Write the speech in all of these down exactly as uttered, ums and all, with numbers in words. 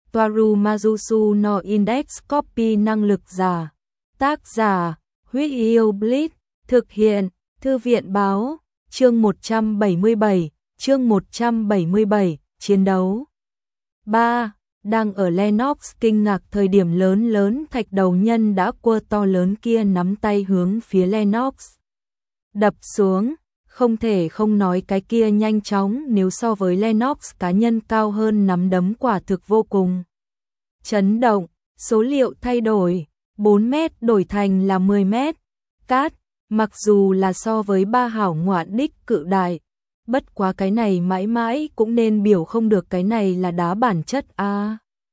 Toaru Majusu no Index Copy năng lực giả. Tác giả, Huyết Yêu Blitz, thực hiện, Thư viện báo, chương một trăm bảy mươi bảy, chương một trăm bảy mươi bảy, chiến đấu. ba. Đang ở Lennox kinh ngạc thời điểm lớn lớn thạch đầu nhân đã quơ to lớn kia nắm tay hướng phía Lennox. Đập xuống, không thể không nói cái kia nhanh chóng nếu so với Lennox cá nhân cao hơn nắm đấm quả thực vô cùng. Chấn động, số liệu thay đổi, bốn mét đổi thành là mười mét. Cát, mặc dù là so với ba hảo ngoạn đích cự đại, bất quá cái này mãi mãi cũng nên biểu không được cái này là đá bản chất a. À.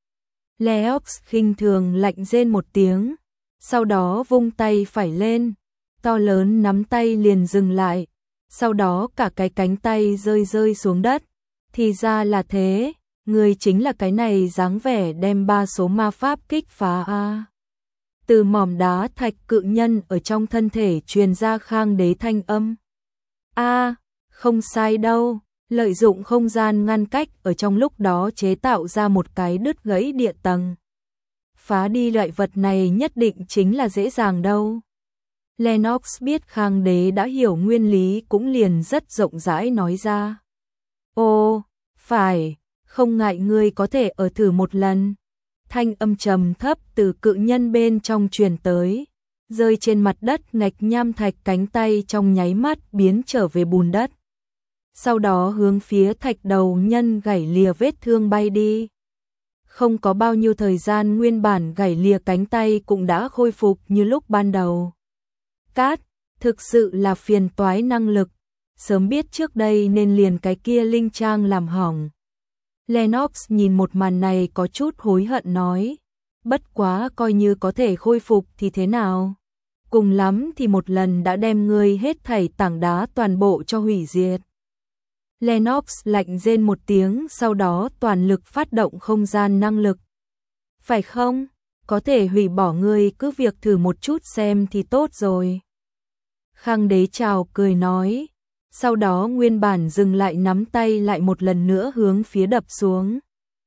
Leox khinh thường lạnh rên một tiếng, sau đó vung tay phải lên, to lớn nắm tay liền dừng lại, sau đó cả cái cánh tay rơi rơi xuống đất. Thì ra là thế, người chính là cái này dáng vẻ đem ba số ma pháp kích phá a. À. Từ mỏm đá thạch cự nhân ở trong thân thể truyền ra Khang Đế thanh âm. A, à, không sai đâu, lợi dụng không gian ngăn cách ở trong lúc đó chế tạo ra một cái đứt gãy địa tầng. Phá đi loại vật này nhất định chính là dễ dàng đâu. Lennox biết Khang Đế đã hiểu nguyên lý cũng liền rất rộng rãi nói ra. Ồ, phải, không ngại ngươi có thể ở thử một lần. Thanh âm trầm thấp từ cự nhân bên trong truyền tới, rơi trên mặt đất ngạch nham thạch cánh tay trong nháy mắt biến trở về bùn đất. Sau đó hướng phía thạch đầu nhân gãy lìa vết thương bay đi. Không có bao nhiêu thời gian nguyên bản gãy lìa cánh tay cũng đã khôi phục như lúc ban đầu. Cát, thực sự là phiền toái năng lực, sớm biết trước đây nên liền cái kia linh trang làm hỏng. Lennox nhìn một màn này có chút hối hận nói, bất quá coi như có thể khôi phục thì thế nào? Cùng lắm thì một lần đã đem ngươi hết thảy tảng đá toàn bộ cho hủy diệt. Lennox lạnh rên một tiếng sau đó toàn lực phát động không gian năng lực. Phải không? Có thể hủy bỏ ngươi cứ việc thử một chút xem thì tốt rồi. Khang Đế chào cười nói. Sau đó nguyên bản dừng lại nắm tay lại một lần nữa hướng phía đập xuống.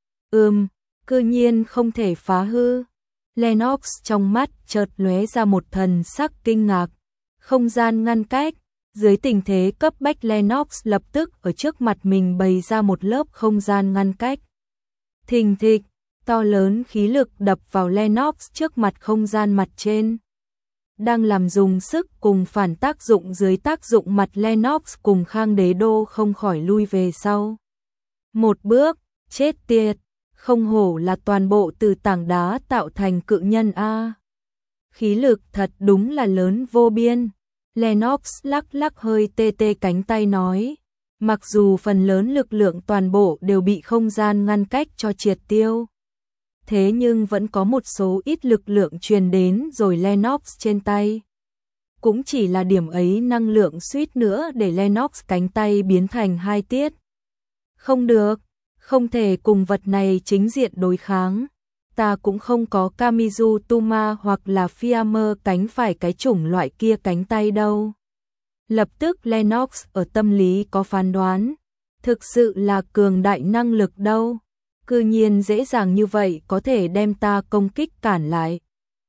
Ừm, cư nhiên không thể phá hư. Lennox trong mắt chợt lóe ra một thần sắc kinh ngạc. Không gian ngăn cách, dưới tình thế cấp bách Lennox lập tức ở trước mặt mình bày ra một lớp không gian ngăn cách. Thình thịch, to lớn khí lực đập vào Lennox trước mặt không gian mặt trên. Đang làm dùng sức cùng phản tác dụng dưới tác dụng mặt Lennox cùng Khang Đế đô không khỏi lui về sau. Một bước, chết tiệt, không hổ là toàn bộ từ tảng đá tạo thành cự nhân a. Khí lực thật đúng là lớn vô biên. Lennox lắc lắc hơi tê tê cánh tay nói, mặc dù phần lớn lực lượng toàn bộ đều bị không gian ngăn cách cho triệt tiêu. Thế nhưng vẫn có một số ít lực lượng truyền đến rồi Lennox trên tay. Cũng chỉ là điểm ấy năng lượng suýt nữa để Lennox cánh tay biến thành hai tiết. Không được, không thể cùng vật này chính diện đối kháng. Ta cũng không có Kamizu Tuma hoặc là Fiamer cánh phải cái chủng loại kia cánh tay đâu. Lập tức Lennox ở tâm lý có phán đoán. Thực sự là cường đại năng lực đâu. Cư nhiên dễ dàng như vậy có thể đem ta công kích cản lại.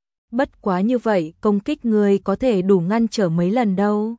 Bất quá như vậy công kích người có thể đủ ngăn trở mấy lần đâu.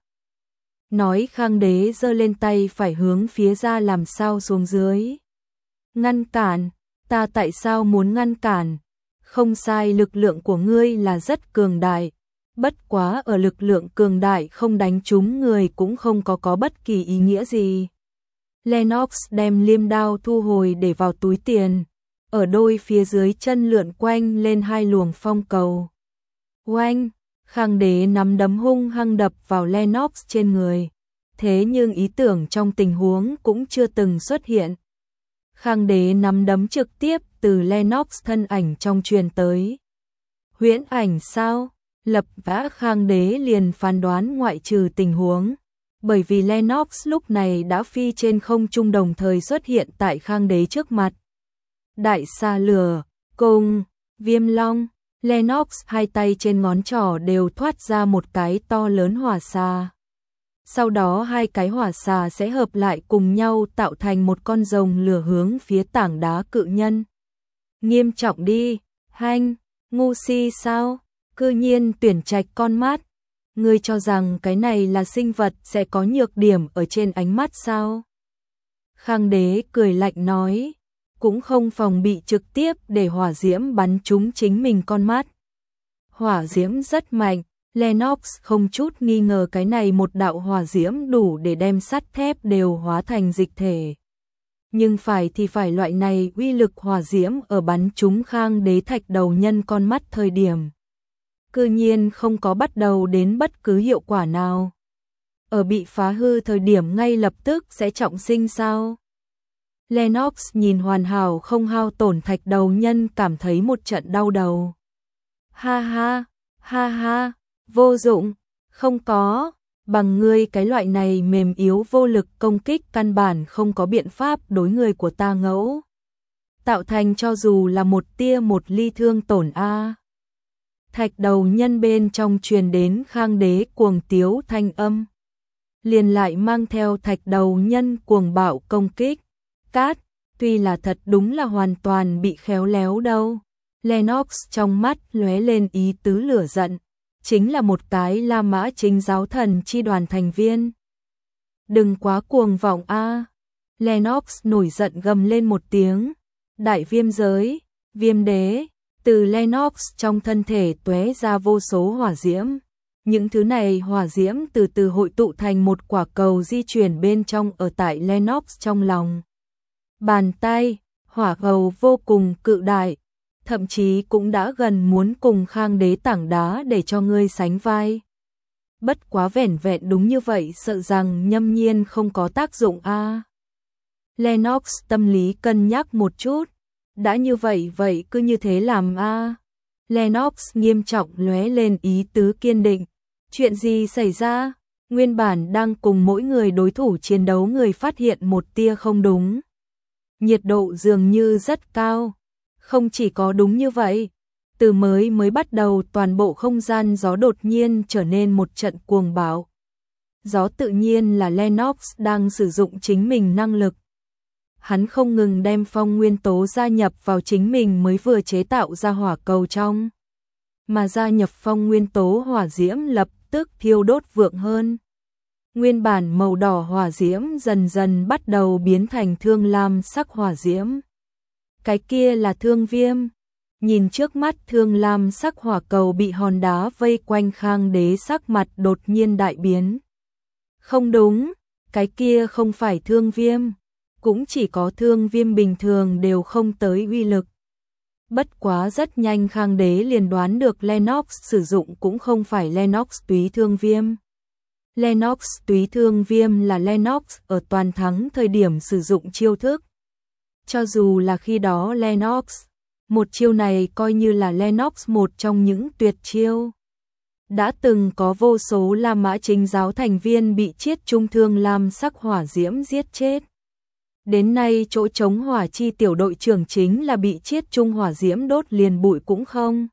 Nói Khang Đế giơ lên tay phải hướng phía ra làm sao xuống dưới. Ngăn cản, ta tại sao muốn ngăn cản? Không sai, lực lượng của ngươi là rất cường đại. Bất quá ở lực lượng cường đại không đánh trúng người cũng không có có bất kỳ ý nghĩa gì. Lennox đem liêm đao thu hồi để vào túi tiền, ở đôi phía dưới chân lượn quanh lên hai luồng phong cầu. Oanh, Khang Đế nắm đấm hung hăng đập vào Lennox trên người, thế nhưng ý tưởng trong tình huống cũng chưa từng xuất hiện. Khang Đế nắm đấm trực tiếp từ Lennox thân ảnh trong truyền tới. Huyễn ảnh sao? Lập vã Khang Đế liền phán đoán ngoại trừ tình huống. Bởi vì Lennox lúc này đã phi trên không trung đồng thời xuất hiện tại Khang Đế trước mặt. Đại xà lửa, cùng, viêm long, Lennox hai tay trên ngón trỏ đều thoát ra một cái to lớn hỏa xà. Sau đó hai cái hỏa xà sẽ hợp lại cùng nhau tạo thành một con rồng lửa hướng phía tảng đá cự nhân. Nghiêm trọng đi, hanh, ngu si sao, cư nhiên tuyển trạch con mắt. Ngươi cho rằng cái này là sinh vật sẽ có nhược điểm ở trên ánh mắt sao? Khang đế cười lạnh nói, cũng không phòng bị trực tiếp để hỏa diễm bắn trúng chính mình con mắt. Hỏa diễm rất mạnh, Lennox không chút nghi ngờ cái này một đạo hỏa diễm đủ để đem sắt thép đều hóa thành dịch thể. Nhưng phải thì phải loại này uy lực hỏa diễm ở bắn trúng Khang đế thạch đầu nhân con mắt thời điểm. Cư nhiên không có bắt đầu đến bất cứ hiệu quả nào. Ở bị phá hư thời điểm ngay lập tức sẽ trọng sinh sao? Lennox nhìn hoàn hảo không hao tổn thạch đầu nhân cảm thấy một trận đau đầu. Ha ha, ha ha, vô dụng, không có, bằng ngươi cái loại này mềm yếu vô lực công kích căn bản không có biện pháp đối người của ta ngẫu. Tạo thành cho dù là một tia một ly thương tổn a. Thạch đầu nhân bên trong truyền đến Khang đế cuồng tiếu thanh âm. Liền lại mang theo thạch đầu nhân cuồng bạo công kích. Cát, tuy là thật đúng là hoàn toàn bị khéo léo đâu. Lennox trong mắt lóe lên ý tứ lửa giận. Chính là một cái La Mã Chính giáo thần chi đoàn thành viên. Đừng quá cuồng vọng a. Lennox nổi giận gầm lên một tiếng. Đại viêm giới, viêm đế. Từ Lennox trong thân thể tóe ra vô số hỏa diễm. Những thứ này hỏa diễm từ từ hội tụ thành một quả cầu di chuyển bên trong ở tại Lennox trong lòng. Bàn tay, hỏa cầu vô cùng cự đại, thậm chí cũng đã gần muốn cùng Khang đế tảng đá để cho ngươi sánh vai. Bất quá vẻn vẹn đúng như vậy sợ rằng nhâm nhiên không có tác dụng a. À. Lennox tâm lý cân nhắc một chút. Đã như vậy vậy cứ như thế làm a. À. Lennox nghiêm trọng lóe lên ý tứ kiên định. Chuyện gì xảy ra? Nguyên bản đang cùng mỗi người đối thủ chiến đấu người phát hiện một tia không đúng. Nhiệt độ dường như rất cao. Không chỉ có đúng như vậy. Từ mới mới bắt đầu toàn bộ không gian gió đột nhiên trở nên một trận cuồng bạo. Gió tự nhiên là Lennox đang sử dụng chính mình năng lực. Hắn không ngừng đem phong nguyên tố gia nhập vào chính mình mới vừa chế tạo ra hỏa cầu trong. Mà gia nhập phong nguyên tố hỏa diễm lập tức thiêu đốt vượng hơn. Nguyên bản màu đỏ hỏa diễm dần dần bắt đầu biến thành thương lam sắc hỏa diễm. Cái kia là thương viêm. Nhìn trước mắt thương lam sắc hỏa cầu bị hòn đá vây quanh Khang đế sắc mặt đột nhiên đại biến. Không đúng, cái kia không phải thương viêm. Cũng chỉ có thương viêm bình thường đều không tới uy lực. Bất quá rất nhanh Khang đế liền đoán được Lennox sử dụng cũng không phải Lennox túy thương viêm. Lennox túy thương viêm là Lennox ở toàn thắng thời điểm sử dụng chiêu thức. Cho dù là khi đó Lennox, một chiêu này coi như là Lennox một trong những tuyệt chiêu. Đã từng có vô số La Mã Chính giáo thành viên bị chiết trung thương lam sắc hỏa diễm giết chết. Đến nay chỗ chống hỏa chi tiểu đội trưởng chính là bị chiết trung hỏa diễm đốt liền bụi cũng không.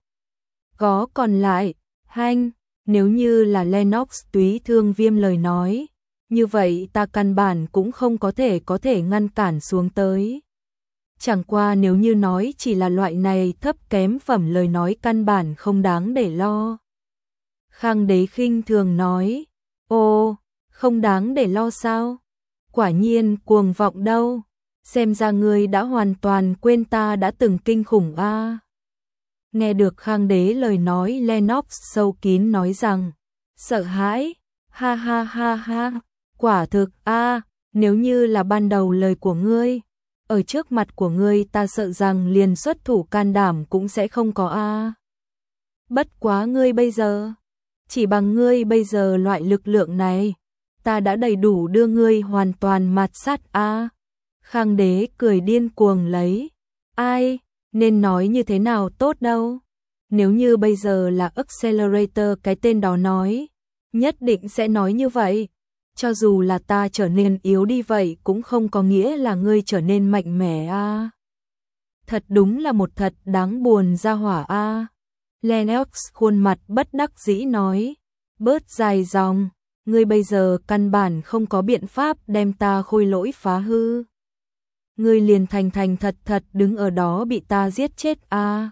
Có còn lại, hanh, nếu như là Lennox túy thương viêm lời nói, như vậy ta căn bản cũng không có thể có thể ngăn cản xuống tới. Chẳng qua nếu như nói chỉ là loại này thấp kém phẩm lời nói căn bản không đáng để lo. Khang đế khinh thường nói, ô, không đáng để lo sao? Quả nhiên cuồng vọng đâu, xem ra ngươi đã hoàn toàn quên ta đã từng kinh khủng a. À. Nghe được Khang đế lời nói Lennox sâu kín nói rằng, sợ hãi, ha ha ha ha, quả thực a, à, nếu như là ban đầu lời của ngươi, ở trước mặt của ngươi ta sợ rằng liền xuất thủ can đảm cũng sẽ không có a. À. Bất quá ngươi bây giờ, chỉ bằng ngươi bây giờ loại lực lượng này, ta đã đầy đủ đưa ngươi hoàn toàn mạt sát a. À. Khang đế cười điên cuồng lấy, ai, nên nói như thế nào tốt đâu. Nếu như bây giờ là Accelerator cái tên đó nói, nhất định sẽ nói như vậy. Cho dù là ta trở nên yếu đi vậy cũng không có nghĩa là ngươi trở nên mạnh mẽ a. À. Thật đúng là một thật đáng buồn ra hỏa a. À. Lennox khuôn mặt bất đắc dĩ nói, bớt dài dòng, ngươi bây giờ căn bản không có biện pháp đem ta khôi lỗi phá hư. ngươi liền thành thành thật thật đứng ở đó bị ta giết chết a. À.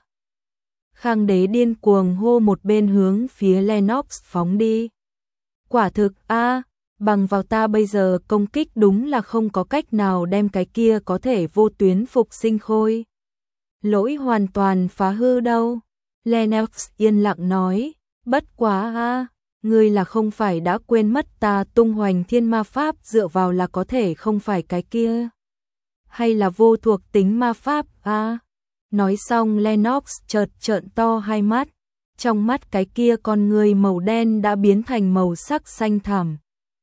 Khang đế điên cuồng hô một bên hướng phía Lennox phóng đi. Quả thực a, à, bằng vào ta bây giờ công kích đúng là không có cách nào đem cái kia có thể vô tuyến phục sinh khôi lỗi hoàn toàn phá hư đâu. Lennox yên lặng nói, bất quá a, à, ngươi là không phải đã quên mất ta tung hoành thiên ma pháp dựa vào là có thể không phải cái kia. Hay là vô thuộc tính ma pháp a? À? Nói xong Lennox chợt trợn to hai mắt, trong mắt cái kia con người màu đen đã biến thành màu sắc xanh thẳm.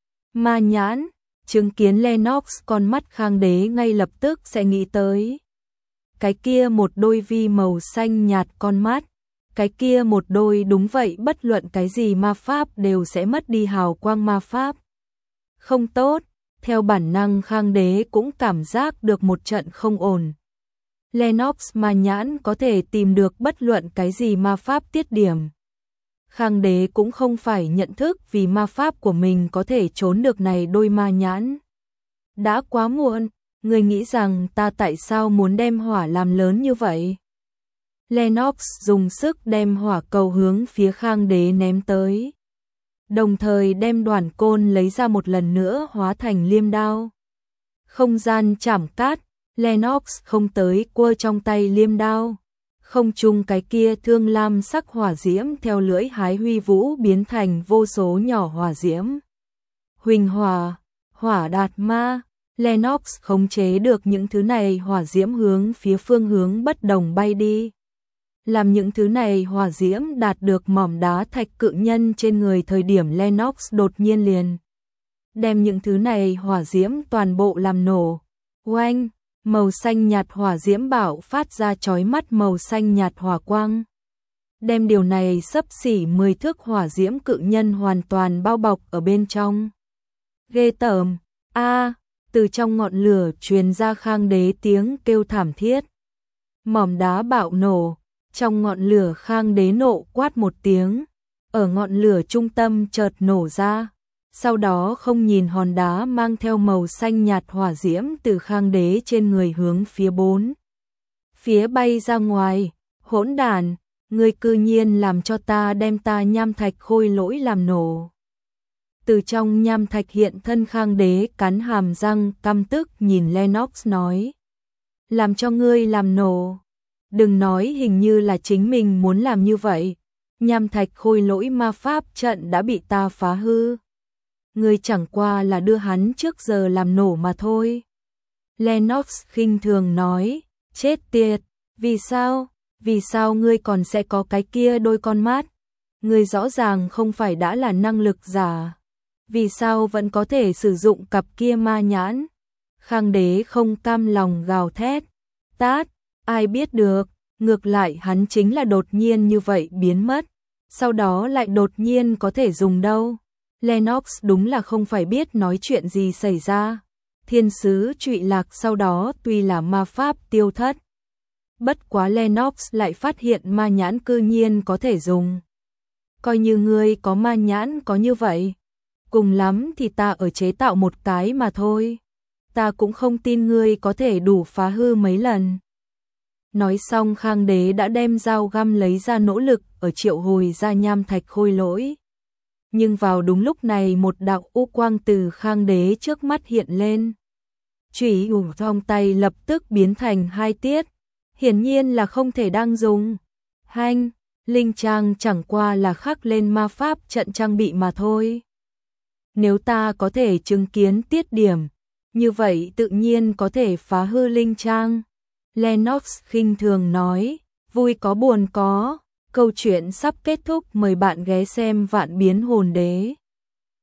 Ma nhãn, chứng kiến Lennox con mắt Khang đế ngay lập tức sẽ nghĩ tới. Cái kia một đôi vi màu xanh nhạt con mắt, cái kia một đôi đúng vậy bất luận cái gì ma pháp đều sẽ mất đi hào quang ma pháp. Không tốt, theo bản năng Khang đế cũng cảm giác được một trận không ổn. Lennox ma nhãn có thể tìm được bất luận cái gì ma pháp tiết điểm. Khang đế cũng không phải nhận thức vì ma pháp của mình có thể trốn được này đôi ma nhãn. Đã quá muộn, người nghĩ rằng ta tại sao muốn đem hỏa làm lớn như vậy? Lennox dùng sức đem hỏa cầu hướng phía Khang đế ném tới. Đồng thời đem đoàn côn lấy ra một lần nữa hóa thành liêm đao. Không gian chảm cát, Lennox không tới quơ trong tay liêm đao. Không chung cái kia thương lam sắc hỏa diễm theo lưỡi hái huy vũ biến thành vô số nhỏ hỏa diễm. Huỳnh hỏa, hỏa đạt ma, Lennox khống chế được những thứ này hỏa diễm hướng phía phương hướng bất đồng bay đi. Làm những thứ này hỏa diễm đạt được mỏm đá thạch cự nhân trên người thời điểm Lennox đột nhiên liền đem những thứ này hỏa diễm toàn bộ làm nổ. Oanh, màu xanh nhạt hỏa diễm bạo phát ra chói mắt màu xanh nhạt hỏa quang. Đem điều này xấp xỉ mười thước hỏa diễm cự nhân hoàn toàn bao bọc ở bên trong. Ghê tởm, a, từ trong ngọn lửa truyền ra Khang đế tiếng kêu thảm thiết. Mỏm đá bạo nổ. Trong ngọn lửa Khang đế nộ quát một tiếng, ở ngọn lửa trung tâm chợt nổ ra, sau đó không nhìn hòn đá mang theo màu xanh nhạt hỏa diễm từ Khang đế trên người hướng phía bốn phía bay ra ngoài. Hỗn đản, ngươi cư nhiên làm cho ta đem ta nham thạch khôi lỗi làm nổ. Từ trong nham thạch hiện thân Khang đế cắn hàm răng căm tức nhìn Lennox nói, làm cho ngươi làm nổ. Đừng nói hình như là chính mình muốn làm như vậy. Nham thạch khôi lỗi ma pháp trận đã bị ta phá hư. Ngươi chẳng qua là đưa hắn trước giờ làm nổ mà thôi. Lennox khinh thường nói, chết tiệt, vì sao, vì sao ngươi còn sẽ có cái kia đôi con mắt? Ngươi rõ ràng không phải đã là năng lực giả. Vì sao vẫn có thể sử dụng cặp kia ma nhãn? Khang đế không cam lòng gào thét, tát. Ai biết được, ngược lại hắn chính là đột nhiên như vậy biến mất, sau đó lại đột nhiên có thể dùng đâu. Lennox đúng là không phải biết nói chuyện gì xảy ra. Thiên sứ trụy lạc sau đó tuy là ma pháp tiêu thất. Bất quá Lennox lại phát hiện ma nhãn cư nhiên có thể dùng. Coi như ngươi có ma nhãn có như vậy, cùng lắm thì ta ở chế tạo một cái mà thôi. Ta cũng không tin ngươi có thể đủ phá hư mấy lần. Nói xong Khang đế đã đem dao găm lấy ra nỗ lực ở triệu hồi ra nham thạch khôi lỗi. Nhưng vào đúng lúc này một đạo u quang từ Khang đế trước mắt hiện lên. Chủy ủng trong tay lập tức biến thành hai tiết. Hiển nhiên là không thể đang dùng. Hanh, linh trang chẳng qua là khắc lên ma pháp trận trang bị mà thôi. Nếu ta có thể chứng kiến tiết điểm, như vậy tự nhiên có thể phá hư linh trang. Lennox khinh thường nói, vui có buồn có, câu chuyện sắp kết thúc, mời bạn ghé xem Vạn Biến Hồn Đế.